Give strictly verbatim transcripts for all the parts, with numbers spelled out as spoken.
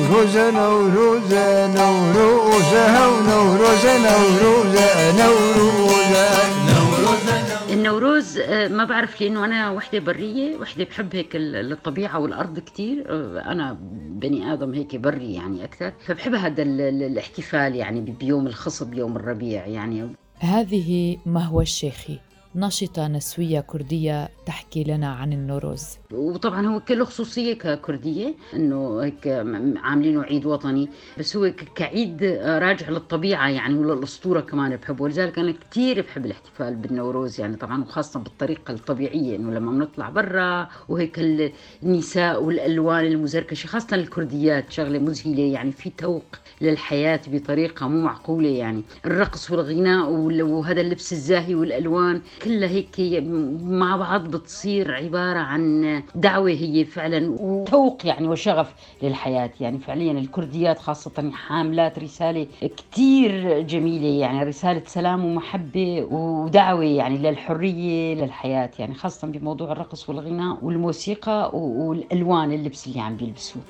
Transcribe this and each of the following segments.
نوروز نوروز نوروز نوروز نوروز نوروز النوروز ما بعرف لأنه أنا وحدة برية، وحدة بحب هيك الطبيعة والأرض كتير. أنا بني آدم هيك بري يعني أكثر، فبحب هذا الاحتفال يعني بيوم الخصب، يوم الربيع يعني. هذه مهوى الشيخي، ناشطة نسوية كردية تحكي لنا عن النوروز. وطبعا هو كله خصوصية ككردية انه هيك عاملينه عيد وطني، بس هو كعيد راجع للطبيعة يعني، ولا الأسطورة كمان بحبه. ولذلك أنا كتير بحب الاحتفال بالنوروز يعني، طبعا وخاصة بالطريقة الطبيعية، انه لما بنطلع برا وهيك النساء والألوان المزركشة، خاصة الكرديات شغلة مذهلة يعني، في توق للحياة بطريقة مو معقولة يعني. الرقص والغناء وهذا اللبس الزاهي والألوان كلها هيك مع بعض بتصير عبارة عن دعوة هي فعلا، وتوق يعني وشغف للحياة يعني. فعليا الكرديات خاصة حاملات رسالة كتير جميلة يعني، رسالة سلام ومحبة ودعوة يعني للحرية للحياة يعني، خاصة بموضوع الرقص والغناء والموسيقى والألوان اللبس اللي عم بيلبسوه.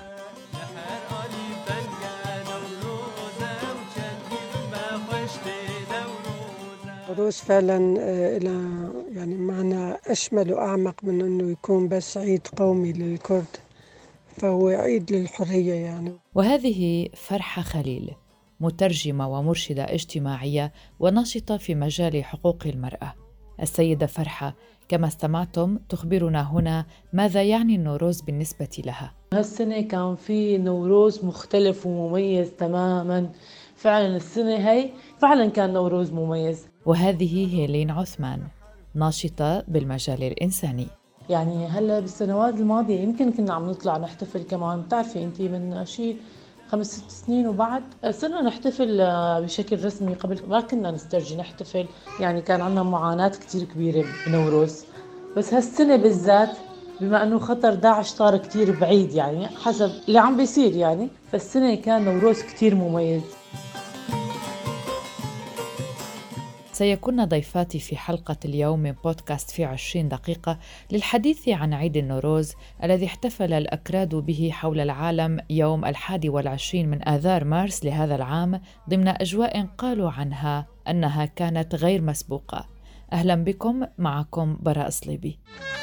النوروز فعلا إلى يعني معنى أشمل وأعمق من أنه يكون بس عيد قومي للكرد، فهو عيد للحرية يعني. وهذه فرحة خليل، مترجمة ومرشدة اجتماعية وناشطة في مجال حقوق المرأة. السيدة فرحة كما استمعتم تخبرنا هنا ماذا يعني النوروز بالنسبة لها. هالسنة كان في نوروز مختلف ومميز تماماً، فعلاً السنة هاي فعلاً كان نوروز مميز. وهذه هيلين عثمان، ناشطة بالمجال الإنساني. يعني هلا بالسنوات الماضية يمكن كنا عم نطلع نحتفل كمان، بتعرفي انتي من شيء خمس ست سنين وبعد صرنا نحتفل بشكل رسمي. قبل ما كنا نسترجي نحتفل يعني، كان عنا معاناة كتير كبيرة بنوروز. بس هالسنة بالذات بما أنه خطر داعش صار كتير بعيد يعني حسب اللي عم بيصير يعني، فالسنة كان نوروز كتير مميز. سيكون ضيفاتي في حلقة اليوم من بودكاست في عشرين دقيقة للحديث عن عيد النوروز الذي احتفل الأكراد به حول العالم يوم الحادي والعشرين من آذار مارس لهذا العام، ضمن أجواء قالوا عنها أنها كانت غير مسبوقة. أهلا بكم، معكم براء صليبي.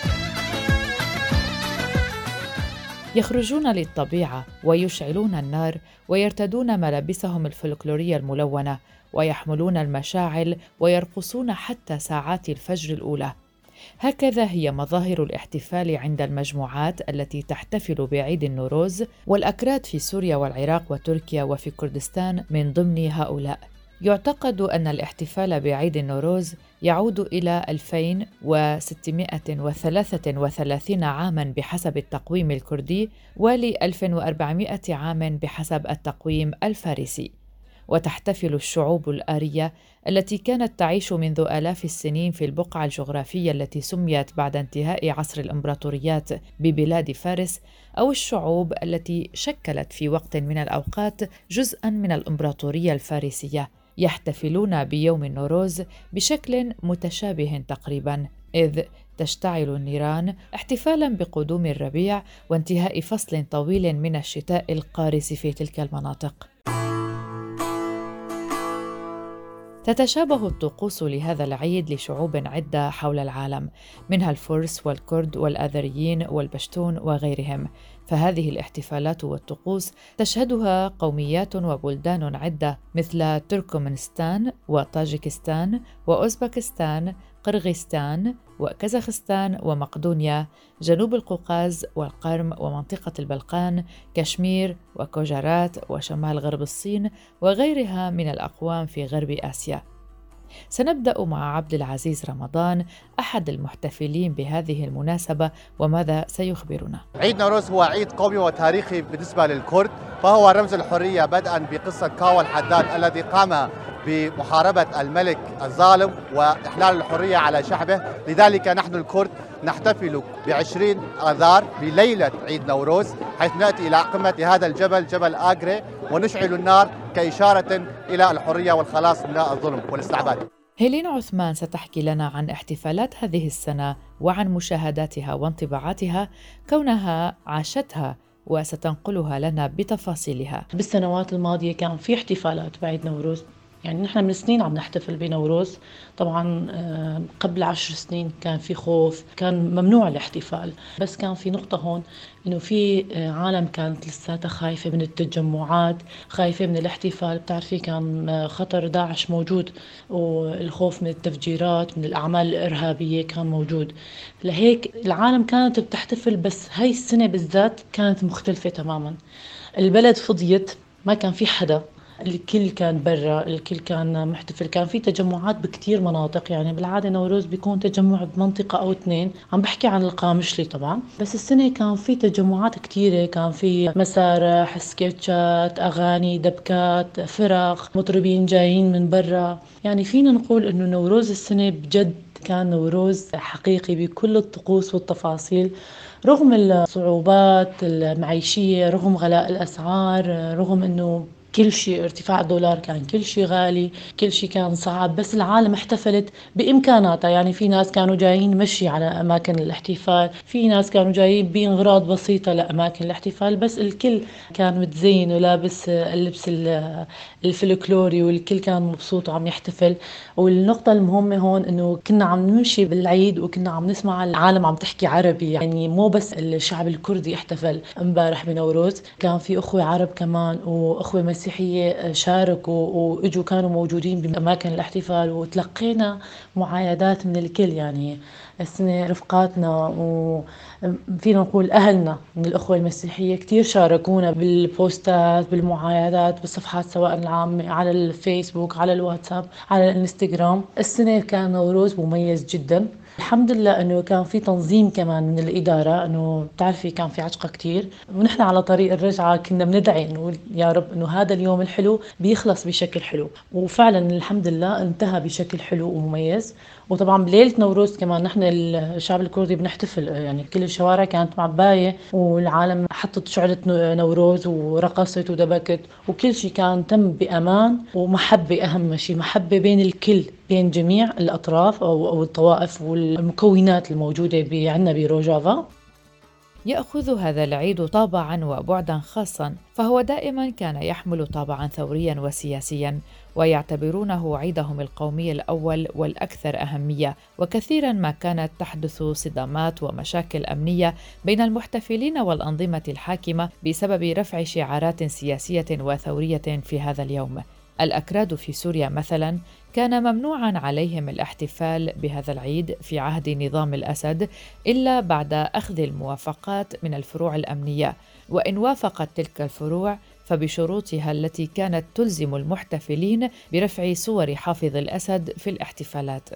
يخرجون للطبيعة ويشعلون النار ويرتدون ملابسهم الفلكلورية الملونة ويحملون المشاعل ويرقصون حتى ساعات الفجر الأولى. هكذا هي مظاهر الاحتفال عند المجموعات التي تحتفل بعيد النوروز، والأكراد في سوريا والعراق وتركيا وفي كردستان من ضمن هؤلاء. يعتقد أن الاحتفال بعيد النوروز يعود إلى ألفين وستمائة وثلاثة وثلاثين عاماً بحسب التقويم الكردي، ول ألف وأربعمائة عام بحسب التقويم الفارسي. وتحتفل الشعوب الآرية التي كانت تعيش منذ آلاف السنين في البقعة الجغرافية التي سميت بعد انتهاء عصر الإمبراطوريات ببلاد فارس، أو الشعوب التي شكلت في وقت من الأوقات جزءاً من الإمبراطورية الفارسية، يحتفلون بيوم النوروز بشكل متشابه تقريباً، إذ تشتعل النيران احتفالاً بقدوم الربيع وانتهاء فصل طويل من الشتاء القارس في تلك المناطق. تتشابه الطقوس لهذا العيد لشعوب عدة حول العالم، منها الفرس والكرد والآذريين والبشتون وغيرهم، فهذه الاحتفالات والطقوس تشهدها قوميات وبلدان عدة مثل تركمانستان وطاجكستان وأوزبكستان، قرغيزستان وكازاخستان ومقدونيا، جنوب القوقاز والقرم ومنطقة البلقان، كشمير وكوجارات وشمال غرب الصين وغيرها من الأقوام في غرب آسيا. سنبدأ مع عبد العزيز رمضان، أحد المحتفلين بهذه المناسبة، وماذا سيخبرنا. عيد نوروز هو عيد قومي وتاريخي بالنسبة للكرد، فهو رمز الحرية بدءا بقصة كاوى الحداد الذي قام بمحاربة الملك الظالم وإحلال الحرية على شعبه. لذلك نحن الكرد نحتفل بعشرين آذار بليلة عيد نوروز، حيث نأتي إلى قمة هذا الجبل جبل آغري ونشعل النار كإشارة إلى الحرية والخلاص من الظلم والاستعباد. هيلين عثمان ستحكي لنا عن احتفالات هذه السنة وعن مشاهداتها وانطباعاتها كونها عاشتها وستنقلها لنا بتفاصيلها. بالسنوات الماضية كان في احتفالات بعيد نوروز، يعني نحن من سنين عم نحتفل بنوروز. طبعا قبل عشر سنين كان في خوف، كان ممنوع الاحتفال، بس كان في نقطة هون إنه في عالم كانت لساتها خايفة من التجمعات، خايفة من الاحتفال. بتعرفي كان خطر داعش موجود، والخوف من التفجيرات، من الأعمال الإرهابية كان موجود. لهيك العالم كانت بتحتفل، بس هاي السنة بالذات كانت مختلفة تماما. البلد فضيت، ما كان في حدا، الكل كان برا، الكل كان محتفل. كان في تجمعات بكتير مناطق، يعني بالعادة نوروز بيكون تجمع بمنطقة أو اثنين، عم بحكي عن القامشلي طبعا، بس السنة كان في تجمعات كتيرة، كان في مسارح، سكيتشات، أغاني، دبكات، فرق، مطربين جايين من برا. يعني فينا نقول إنه نوروز السنة بجد كان نوروز حقيقي بكل الطقوس والتفاصيل، رغم الصعوبات المعيشية، رغم غلاء الأسعار، رغم إنه كل شيء ارتفاع الدولار، كان كل شيء غالي، كل شيء كان صعب، بس العالم احتفلت بإمكاناتها. يعني في ناس كانوا جايين مشي على أماكن الاحتفال، في ناس كانوا جايين بأغراض بسيطة لأماكن الاحتفال، بس الكل كان متزين ولابس اللبس الفلكلوري، والكل كان مبسوط وعم يحتفل. والنقطة المهمة هون إنه كنا عم نمشي بالعيد وكنا عم نسمع العالم عم تحكي عربي، يعني مو بس الشعب الكردي احتفل امبارح بنوروز، كان في أخوة عرب كمان وأخوة مسيحية شاركوا وإجوا كانوا موجودين بأماكن الاحتفال، وتلقينا معايدات من الكل. يعني السنة رفقاتنا وفينا نقول أهلنا من الأخوة المسيحية كتير شاركونا بالبوستات، بالمعايدات، بالصفحات سواء العامة على الفيسبوك، على الواتساب، على الانستغرام. السنة كان نوروز مميز جدا. الحمد لله انه كان في تنظيم كمان من الاداره، انه بتعرفي كان في عجقه كتير، ونحن على طريق الرجعه كنا بندعي نقول يا رب انه هذا اليوم الحلو بيخلص بشكل حلو، وفعلا الحمد لله انتهى بشكل حلو ومميز. وطبعا بليله نوروز كمان نحن الشعب الكردي بنحتفل، يعني كل الشوارع كانت معبايه، والعالم حطت شعله نوروز ورقصت ودبكت، وكل شيء كان تم بامان ومحبه. اهم شيء محبه بين الكل، بين جميع الأطراف أو الطوائف والمكونات الموجودة عندنا بروجافا. يأخذ هذا العيد طابعاً وبعداً خاصاً، فهو دائماً كان يحمل طابعاً ثورياً وسياسياً، ويعتبرونه عيدهم القومي الأول والأكثر أهمية. وكثيراً ما كانت تحدث صدامات ومشاكل أمنية بين المحتفلين والأنظمة الحاكمة بسبب رفع شعارات سياسية وثورية في هذا اليوم. الأكراد في سوريا مثلاً كان ممنوعاً عليهم الاحتفال بهذا العيد في عهد نظام الأسد إلا بعد أخذ الموافقات من الفروع الأمنية، وإن وافقت تلك الفروع فبشروطها التي كانت تلزم المحتفلين برفع صور حافظ الأسد في الاحتفالات.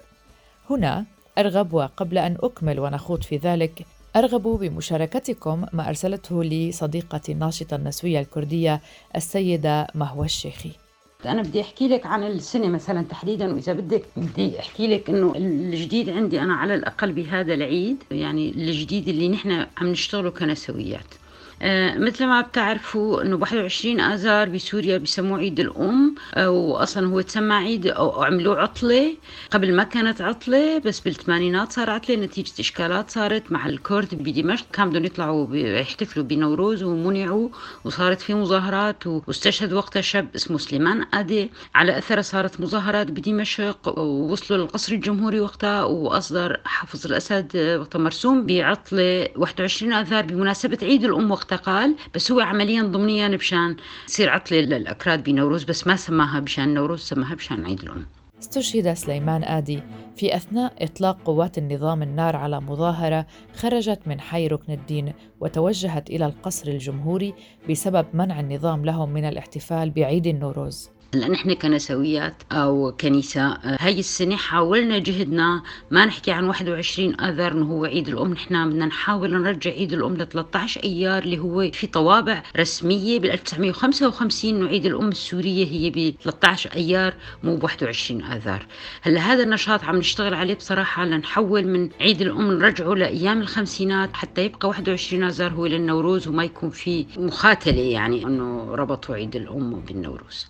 هنا أرغب، وقبل أن أكمل ونخوض في ذلك، أرغب بمشاركتكم ما أرسلته لي صديقتي الناشطة النسوية الكردية السيدة مهوى الشيخي. أنا بدي أحكي لك عن السنة مثلا تحديدا، وإذا بدك بدي أحكي لك إنه الجديد عندي أنا على الأقل بهذا العيد، يعني الجديد اللي نحن عم نشتغله كنسويات. آه مثل ما بتعرفوا انه واحد وعشرين آذار بسوريا بيسموه عيد الأم، آه واصلا هو تسمى عيد او عملوه عطلة. قبل ما كانت عطلة، بس بالثمانينات صار عطلة نتيجة اشكالات صارت مع الكرد بدمشق، كانوا بدهم يطلعوا يحتفلوا بنوروز ومنعوا، وصارت في مظاهرات، واستشهد وقتها شاب اسمه سليمان آدي. على اثرها صارت مظاهرات بدمشق، ووصلوا للقصر الجمهوري وقتها، واصدر حافظ الأسد وقتها مرسوم بعطلة واحد وعشرين آذار بمناسبة عيد الأم وقتها قال، بس هو عمليا ضمنيا بشان تصير عطلة للأكراد بنوروز، بس ما سماها بشان نوروز، سماها بشان عيد الأم. استشهد سليمان آدي في أثناء إطلاق قوات النظام النار على مظاهرة خرجت من حي ركن الدين وتوجهت إلى القصر الجمهوري بسبب منع النظام لهم من الاحتفال بعيد النوروز. هلا نحن كنسويات او كنيسة هاي السنة حاولنا جهدنا ما نحكي عن واحد وعشرين آذار انه هو عيد الأم، نحن بدنا نحاول نرجع عيد الأم ل ثلاثة عشر أيار، اللي هو في طوابع رسمية بال ألف وتسعمية وخمسة وخمسين انه عيد الأم السورية هي ب ثلاثة عشر أيار مو ب واحد وعشرين آذار. هلا هذا النشاط عم نشتغل عليه بصراحة لنحول من عيد الأم نرجعه لأيام الخمسينات حتى يبقى واحد وعشرين آذار هو للنوروز، وما يكون في مخاتلة يعني انه ربطوا عيد الأم بالنوروز.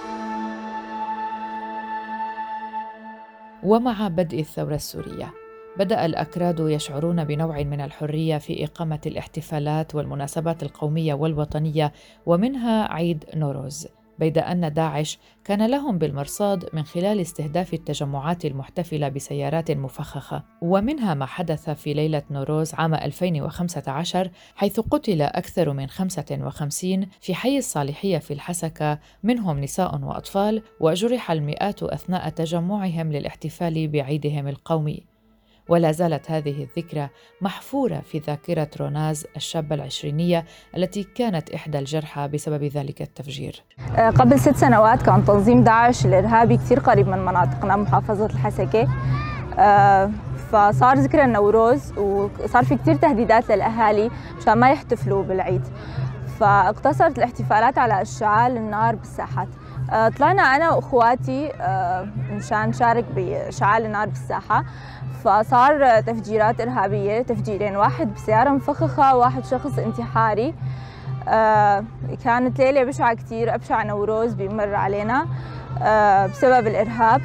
ومع بدء الثورة السورية بدأ الأكراد يشعرون بنوع من الحرية في إقامة الاحتفالات والمناسبات القومية والوطنية، ومنها عيد نوروز، بيد أن داعش كان لهم بالمرصاد من خلال استهداف التجمعات المحتفلة بسيارات مفخخة. ومنها ما حدث في ليلة نوروز عام ألفين وخمسة عشر، حيث قتل أكثر من خمسة وخمسين في حي الصالحية في الحسكة، منهم نساء وأطفال، وجرح المئات أثناء تجمعهم للاحتفال بعيدهم القومي. ولا زالت هذه الذكرى محفورة في ذاكرة روناز الشابة العشرينية التي كانت إحدى الجرحى بسبب ذلك التفجير. قبل ست سنوات كان تنظيم داعش الإرهابي كثير قريب من مناطقنا، محافظة الحسكة، فصار ذكرى النوروز وصار في كثير تهديدات للأهالي مشان ما يحتفلوا بالعيد، فاقتصرت الاحتفالات على إشعال النار بالساحات. طلعنا أنا وأخواتي مشان نشارك بإشعال النار بالساحة، فصار تفجيرات إرهابية، تفجيرين، واحد بسيارة مفخخة وواحد شخص انتحاري. آه كانت ليلة بشعة كتير، أبشع نوروز بيمر علينا آه بسبب الإرهاب.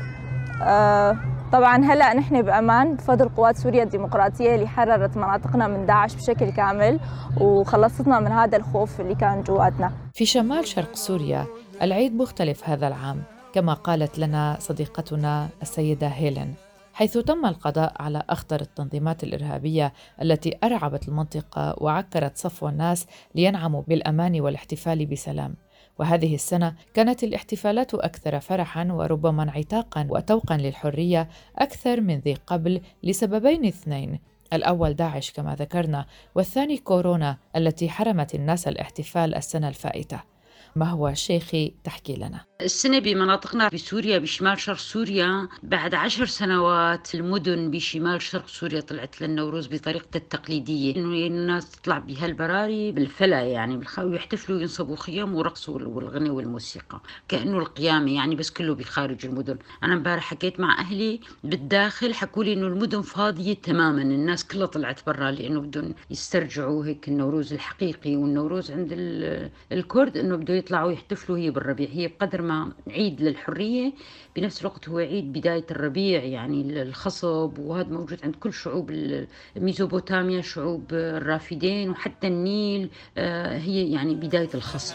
آه طبعاً هلأ نحن بأمان بفضل قوات سوريا الديمقراطية اللي حررت مناطقنا من داعش بشكل كامل وخلصتنا من هذا الخوف اللي كان جواتنا. في شمال شرق سوريا العيد مختلف هذا العام، كما قالت لنا صديقتنا السيدة هيلين، حيث تم القضاء على أخطر التنظيمات الإرهابية التي أرعبت المنطقة وعكرت صفو الناس لينعموا بالأمان والاحتفال بسلام. وهذه السنة كانت الاحتفالات أكثر فرحاً وربما انعتاقاً وتوقاً للحرية أكثر من ذي قبل، لسببين اثنين: الأول داعش كما ذكرنا، والثاني كورونا التي حرمت الناس الاحتفال السنة الفائتة. ما هو شيخي تحكي لنا؟ السنة بمناطقنا بسوريا بشمال شرق سوريا بعد عشر سنوات المدن بشمال شرق سوريا طلعت للنوروز بطريقة التقليدية، إنه الناس تطلع بهالبراري بالفلا، يعني بالخاوي يحتفلوا ينصبوا خيام ورقصوا والغنى والموسيقى كأنه القيامة، يعني بس كله بخارج المدن. أنا امبارح حكيت مع أهلي بالداخل، حكوا لي إنه المدن فاضية تماما، الناس كلها طلعت برا لأنه بدهم يسترجعوا هيك النوروز الحقيقي. والنوروز عند الكرد إنه بده يطلعوا يحتفلوا هي بالربيع، هي بقدر ما عيد للحرية بنفس الوقت هو عيد بداية الربيع، يعني الخصب، وهذا موجود عند كل شعوب ميزوبوتاميا، شعوب الرافدين وحتى النيل، هي يعني بداية الخصب.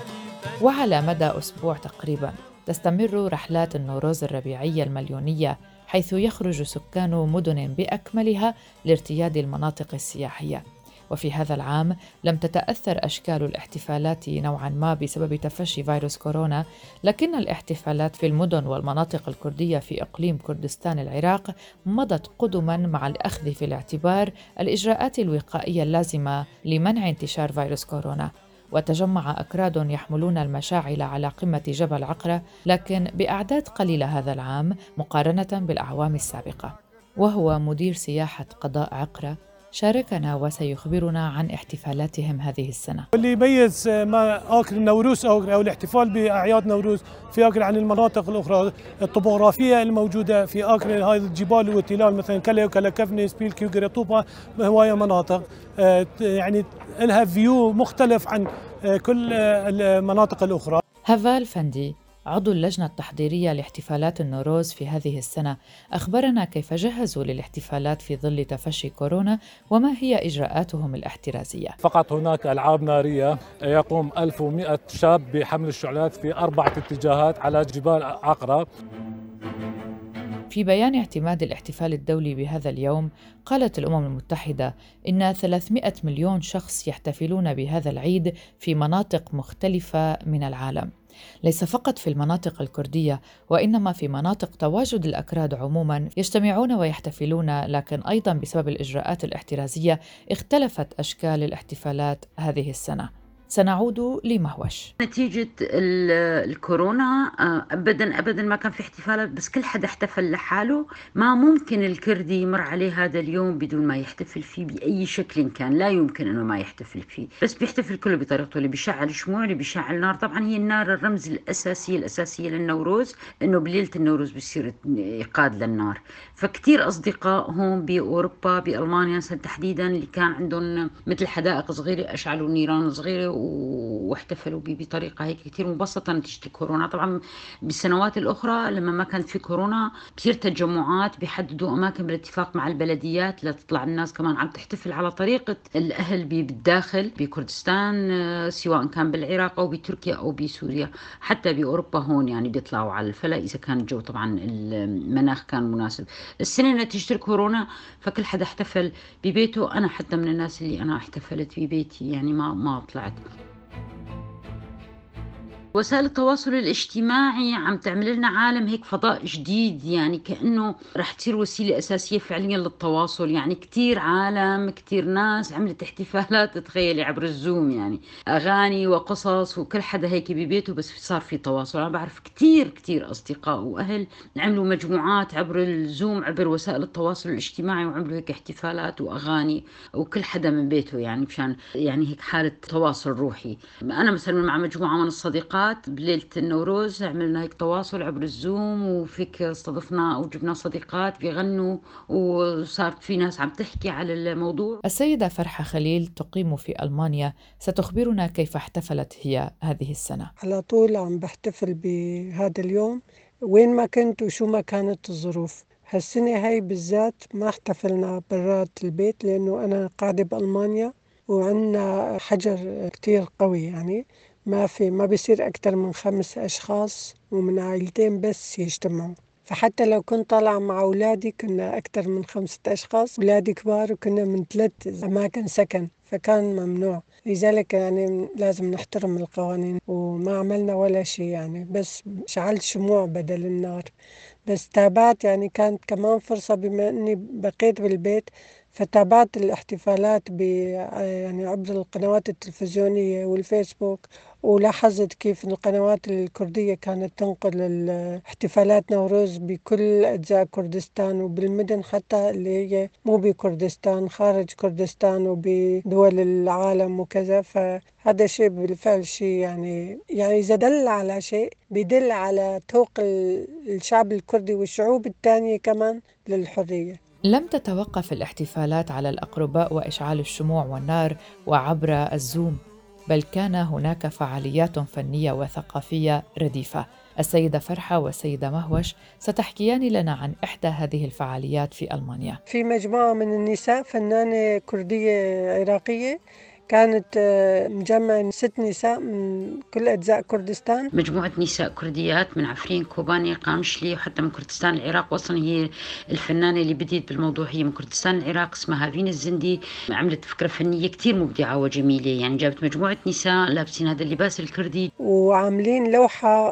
وعلى مدى أسبوع تقريبا تستمر رحلات النوروز الربيعية المليونية، حيث يخرج سكان مدن بأكملها لارتياد المناطق السياحية. وفي هذا العام لم تتأثر أشكال الاحتفالات نوعاً ما بسبب تفشي فيروس كورونا، لكن الاحتفالات في المدن والمناطق الكردية في إقليم كردستان العراق مضت قدماً مع الأخذ في الاعتبار الإجراءات الوقائية اللازمة لمنع انتشار فيروس كورونا. وتجمع أكراد يحملون المشاعل على قمة جبل عقرة، لكن بأعداد قليلة هذا العام مقارنة بالأعوام السابقة. وهو مدير سياحة قضاء عقرة شاركنا وسيخبرنا عن احتفالاتهم هذه السنة. اللي يميز ما آكر النوروز أو الاحتفال بأعياد نوروز في آكر عن المناطق الأخرى الطبوغرافية الموجودة في آكر، هذه الجبال والتلال مثلا كلا وكلا كفني سبيلكي وقريطوبة، هواية مناطق يعني لها فيو مختلف عن كل المناطق الأخرى. هافا الفندي عضو اللجنة التحضيرية لاحتفالات النوروز في هذه السنة أخبرنا كيف جهزوا للاحتفالات في ظل تفشي كورونا وما هي إجراءاتهم الاحترازية. فقط هناك ألعاب نارية، يقوم ألف ومئة شاب بحمل الشعلات في أربعة اتجاهات على جبال عقرة. في بيان اعتماد الاحتفال الدولي بهذا اليوم، قالت الأمم المتحدة إن ثلاثمئة مليون شخص يحتفلون بهذا العيد في مناطق مختلفة من العالم، ليس فقط في المناطق الكردية، وإنما في مناطق تواجد الأكراد عموماً يجتمعون ويحتفلون، لكن أيضاً بسبب الإجراءات الاحترازية اختلفت أشكال الاحتفالات هذه السنة. سنعود لمهوش. نتيجة الكورونا أبداً أبداً ما كان في احتفالات، بس كل حدا احتفل لحاله. ما ممكن الكردي يمر عليه هذا اليوم بدون ما يحتفل فيه بأي شكل كان، لا يمكن أنه ما يحتفل فيه، بس بيحتفل كله بطريقته، اللي بيشعل شموع، اللي بيشعل نار. طبعاً هي النار الرمز الأساسي الأساسية للنوروز، إنه بليلة النوروز بيصير إيقاد للنار. فكتير أصدقاء هون بأوروبا بألمانيا تحديداً اللي كان عندهم مثل حدائق صغيرة أشعلوا نيران صغيرة واحتفلوا بيه بطريقة هيك كتير مبسطة نتيجة الكورونا. طبعا بالسنوات الأخرى لما ما كانت في كورونا بصير تجمعات بيحددوا أماكن بالاتفاق مع البلديات لتطلع الناس كمان عم تحتفل على طريقة الأهل بالداخل بكردستان، سواء كان بالعراق أو بتركيا أو بسوريا، حتى بأوروبا هون يعني بيطلعوا على الفلا إذا كان الجو طبعا المناخ كان مناسب. السنة نتيجة الكورونا فكل حدا احتفل ببيته، أنا حتى من الناس اللي أنا احتفلت ببيتي يعني ما ما طلعت. وسائل التواصل الاجتماعي عم تعمل لنا عالم هيك فضاء جديد، يعني كأنه رح تصير وسيلة أساسية فعليا للتواصل. يعني كتير عالم كتير ناس عملت احتفالات تخيلي عبر الزوم، يعني أغاني وقصص وكل حدا هيك ببيته بس صار في تواصل. أنا بعرف كتير كتير أصدقاء وأهل عملوا مجموعات عبر الزوم عبر وسائل التواصل الاجتماعي وعملوا هيك احتفالات وأغاني وكل حدا من بيته، يعني مشان يعني هيك حالة تواصل روحي. أنا مثلا مع مجموعة من الصديقات بليلة النوروز عملنا هيك تواصل عبر الزوم، وفيك استضفنا أو جبنا صديقات بيغنوا وصارت في ناس عم تحكي على الموضوع. السيدة فرحة خليل تقيم في ألمانيا، ستخبرنا كيف احتفلت هي هذه السنة. على طول عم بحتفل بهذا اليوم وين ما كنت وشو ما كانت الظروف. هالسنة هاي بالذات ما احتفلنا برات البيت لأنه أنا قاعدة بألمانيا وعندنا حجر كتير قوي، يعني ما في ما بيصير أكتر من خمس أشخاص ومن عائلتين بس يجتمعوا. فحتى لو كنت طالعة مع أولادي كنا أكتر من خمسة أشخاص، أولادي كبار وكنا من ثلاث أماكن سكن فكان ممنوع. لذلك يعني لازم نحترم القوانين وما عملنا ولا شيء، يعني بس شعلت شموع بدل النار. بس تابعت، يعني كانت كمان فرصة بما أني بقيت بالبيت فتابعت الاحتفالات ب يعني عبر القنوات التلفزيونية والفيسبوك، ولاحظت كيف القنوات الكردية كانت تنقل احتفالات نوروز بكل أجزاء كردستان وبالمدن حتى اللي هي مو بكردستان، خارج كردستان وبدول العالم وكذا. فهذا شيء بالفعل شيء يعني يعني إذا دل على شيء بيدل على توق الشعب الكردي والشعوب الثانية كمان للحرية. لم تتوقف الاحتفالات على الأقرباء وإشعال الشموع والنار وعبر الزوم، بل كان هناك فعاليات فنية وثقافية رديفة. السيدة فرحة والسيدة مهوش ستحكيان لنا عن إحدى هذه الفعاليات في ألمانيا. في مجموعة من النساء فنانة كردية عراقية كانت مجمع ست نساء من كل أجزاء كردستان، مجموعة نساء كرديات من عفرين، كوباني، قامشلي، وحتى من كردستان العراق. وصلا هي الفنانة اللي بديت بالموضوع هي من كردستان العراق، اسمها فين الزندي. عملت فكرة فنية كتير مبدعة وجميلة، يعني جابت مجموعة نساء لابسين هذا اللباس الكردي وعاملين لوحة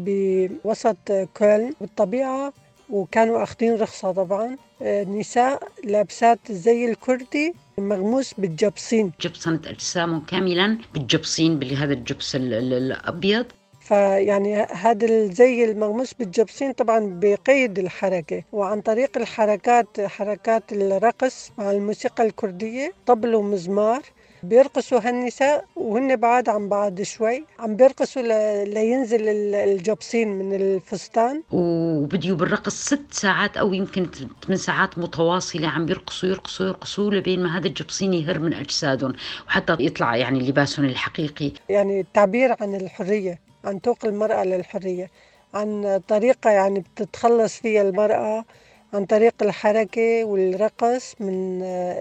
بوسط كولن بالطبيعة، وكانوا أخذين رخصة طبعا. نساء لابسات الزي الكردي مغموس بالجبصين، جبصنت أجسامهم كاملا بالجبصين، بهذا الجبس الأبيض. فيعني هذا الزي المغموس بالجبصين طبعا بقيد الحركة، وعن طريق الحركات حركات الرقص مع الموسيقى الكردية، طبل ومزمار، بيرقصوا هالنساء وهن بعاد عن بعض شوي، عم بيرقصوا لينزل الجبصين من الفستان. وبديوا بالرقص ست ساعات أو يمكن ثمان ساعات متواصلة، عم بيرقصوا يرقصوا يرقصوا لبين ما هذا الجبصين يهر من أجسادهم وحتى يطلع يعني لباسهم الحقيقي. يعني التعبير عن الحرية، عن توق المرأة للحرية، عن طريقة يعني بتتخلص فيها المرأة عن طريق الحركة والرقص من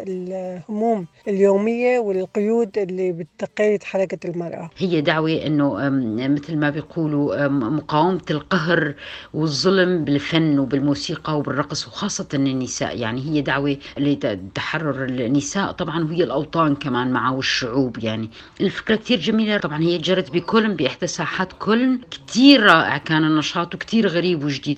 الهموم اليومية والقيود اللي بتقيد حركة المرأة. هي دعوة إنه مثل ما بيقولوا مقاومة القهر والظلم بالفن وبالموسيقى وبالرقص، وخاصة النساء. يعني هي دعوة لتحرر النساء طبعا، وهي الأوطان كمان معه والشعوب. يعني الفكرة كتير جميلة. طبعا هي جرت بكولن بإحدى ساحات كولن، كتير رائع كان النشاط وكتير غريب وجديد.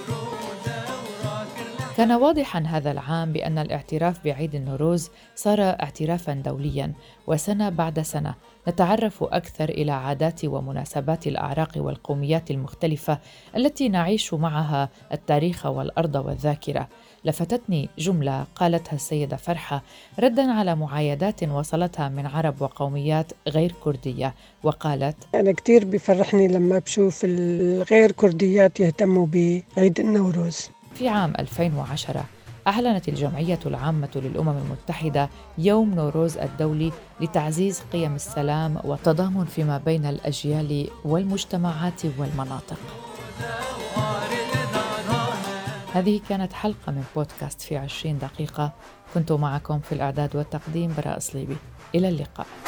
كان واضحاً هذا العام بأن الاعتراف بعيد النوروز صار اعترافاً دولياً، وسنة بعد سنة نتعرف أكثر إلى عادات ومناسبات الأعراق والقوميات المختلفة التي نعيش معها التاريخ والأرض والذاكرة. لفتتني جملة قالتها السيدة فرحة رداً على معايدات وصلتها من عرب وقوميات غير كردية، وقالت: أنا كتير بيفرحني لما بشوف الغير كرديات يهتموا بعيد النوروز. في عام ألفين وعشرة أعلنت الجمعية العامة للأمم المتحدة يوم نوروز الدولي لتعزيز قيم السلام والتضامن فيما بين الأجيال والمجتمعات والمناطق. هذه كانت حلقة من بودكاست في عشرين دقيقة. كنت معكم في الإعداد والتقديم براء صليبي. إلى اللقاء.